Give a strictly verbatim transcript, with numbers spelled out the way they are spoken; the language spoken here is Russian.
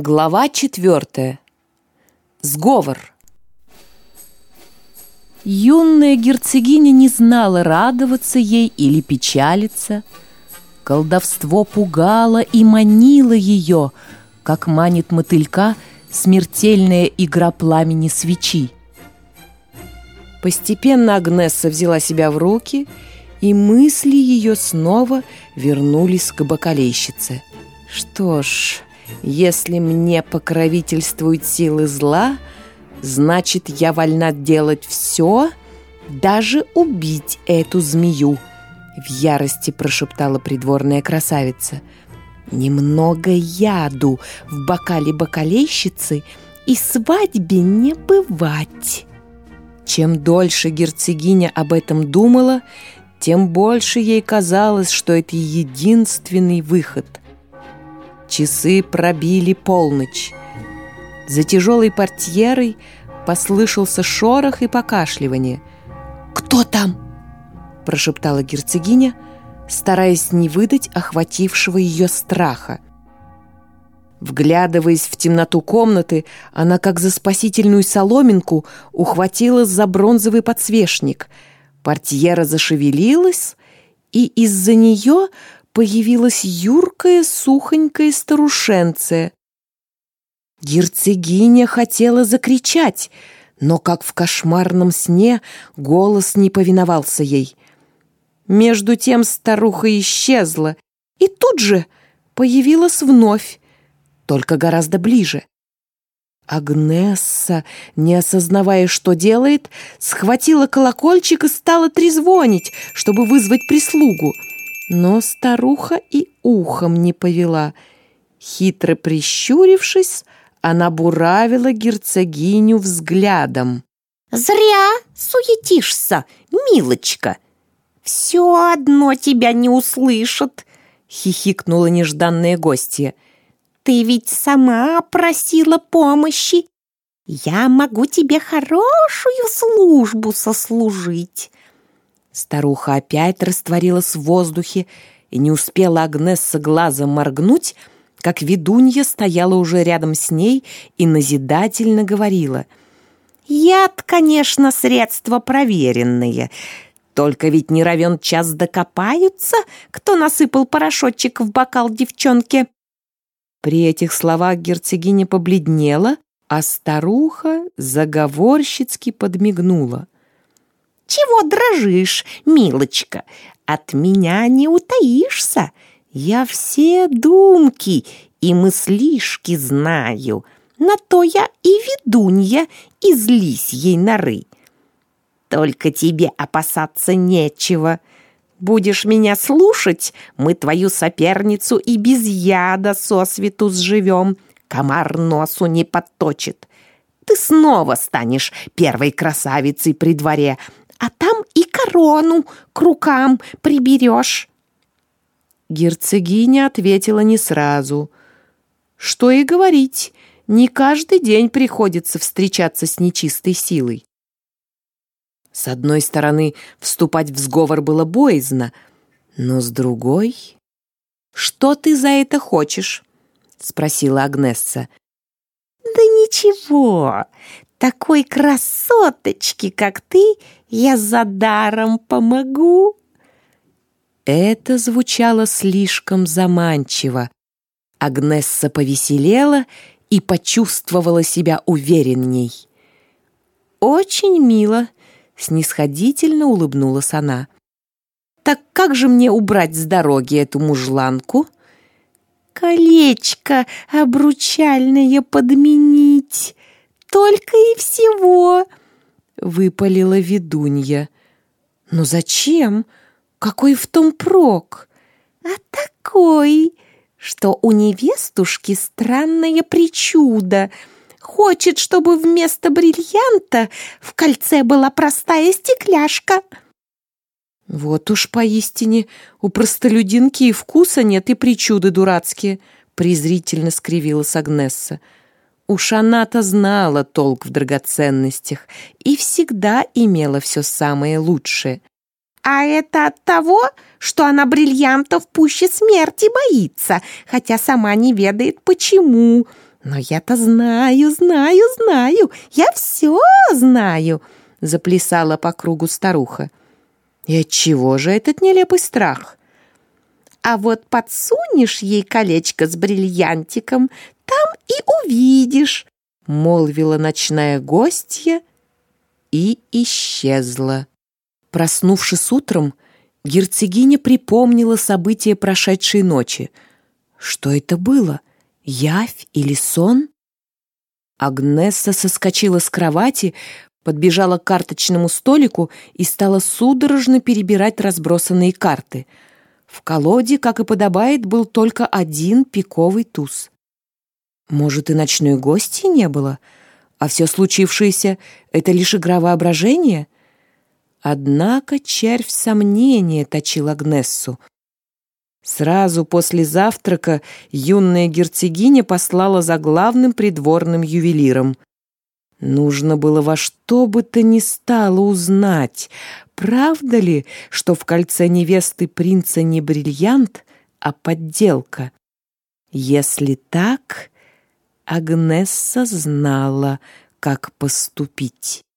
Глава четвертая. Сговор. Юная герцогиня не знала, радоваться ей или печалиться. Колдовство пугало и манило ее, как манит мотылька смертельная игра пламени свечи. Постепенно Агнесса взяла себя в руки, и мысли ее снова вернулись к бакалейщице. Что ж, если мне покровительствуют силы зла, значит, я вольна делать все, даже убить эту змею, в ярости прошептала придворная красавица. Немного яду в бокале бакалейщицы, и свадьбе не бывать. Чем дольше герцогиня об этом думала, тем больше ей казалось, что это единственный выход. Часы пробили полночь. За тяжелой портьерой послышался шорох и покашливание. «Кто там?» – прошептала герцогиня, стараясь не выдать охватившего ее страха. Вглядываясь в темноту комнаты, она, как за спасительную соломинку, ухватилась за бронзовый подсвечник. Портьера зашевелилась, и из-за нее появилась юркая, сухонькая старушенция. Герцогиня хотела закричать, но, как в кошмарном сне, голос не повиновался ей. Между тем старуха исчезла, и тут же появилась вновь, только гораздо ближе. Агнесса, не осознавая, что делает, схватила колокольчик и стала трезвонить, чтобы вызвать прислугу. Но старуха и ухом не повела. Хитро прищурившись, она буравила герцогиню взглядом. «Зря суетишься, милочка. Все одно тебя не услышат», — хихикнула нежданная гостья. «Ты ведь сама просила помощи. Я могу тебе хорошую службу сослужить». Старуха опять растворилась в воздухе, и не успела Агнесса глазом моргнуть, как ведунья стояла уже рядом с ней и назидательно говорила: «Яд, конечно, средство проверенное, только ведь не равен час докопаются, кто насыпал порошочек в бокал девчонке». При этих словах герцогиня побледнела, а старуха заговорщицки подмигнула. «Чего дрожишь, милочка? От меня не утаишься. Я все думки и мыслишки знаю. На то я и ведунья, и злись ей норы. Только тебе опасаться нечего. Будешь меня слушать, мы твою соперницу и без яда сосвету сживем. Комар носу не подточит. Ты снова станешь первой красавицей при дворе, а там и корону к рукам приберешь». Герцогиня ответила не сразу. Что и говорить, не каждый день приходится встречаться с нечистой силой. С одной стороны, вступать в сговор было боязно, но с другой... «Что ты за это хочешь?» — спросила Агнесса. «Да ничего, такой красоточке, как ты, я за даром помогу». Это звучало слишком заманчиво. Агнесса повеселела и почувствовала себя уверенней. «Очень мило», — снисходительно улыбнулась она. «Так как же мне убрать с дороги эту мужланку?» «Колечко обручальное подменить, только и всего», — выпалила ведунья. «Но зачем? Какой в том прок?» «А такой, что у невестушки странная причуда. Хочет, чтобы вместо бриллианта в кольце была простая стекляшка». «Вот уж поистине у простолюдинки и вкуса нет, и причуды дурацкие», — презрительно скривилась Агнесса. Уж она-то знала толк в драгоценностях и всегда имела все самое лучшее. А это от того, что она бриллиантов пуще смерти боится, хотя сама не ведает почему. «Но я-то знаю, знаю, знаю, я все знаю!» заплясала по кругу старуха. И отчего же этот нелепый страх? «А вот подсунешь ей колечко с бриллиантиком, там и увидишь!» молвила ночная гостья и исчезла. Проснувшись утром, герцогиня припомнила события прошедшей ночи. Что это было? Явь или сон? Агнесса соскочила с кровати, подбежала к карточному столику и стала судорожно перебирать разбросанные карты. В колоде, как и подобает, был только один пиковый туз. Может, и ночной гости не было, а все случившееся — это лишь игра воображения? Однако червь сомнения точил Агнессу. Сразу после завтрака юная герцогиня послала за главным придворным ювелиром. Нужно было во что бы то ни стало узнать, правда ли, что в кольце невесты принца не бриллиант, а подделка. Если так, Агнесса знала, как поступить.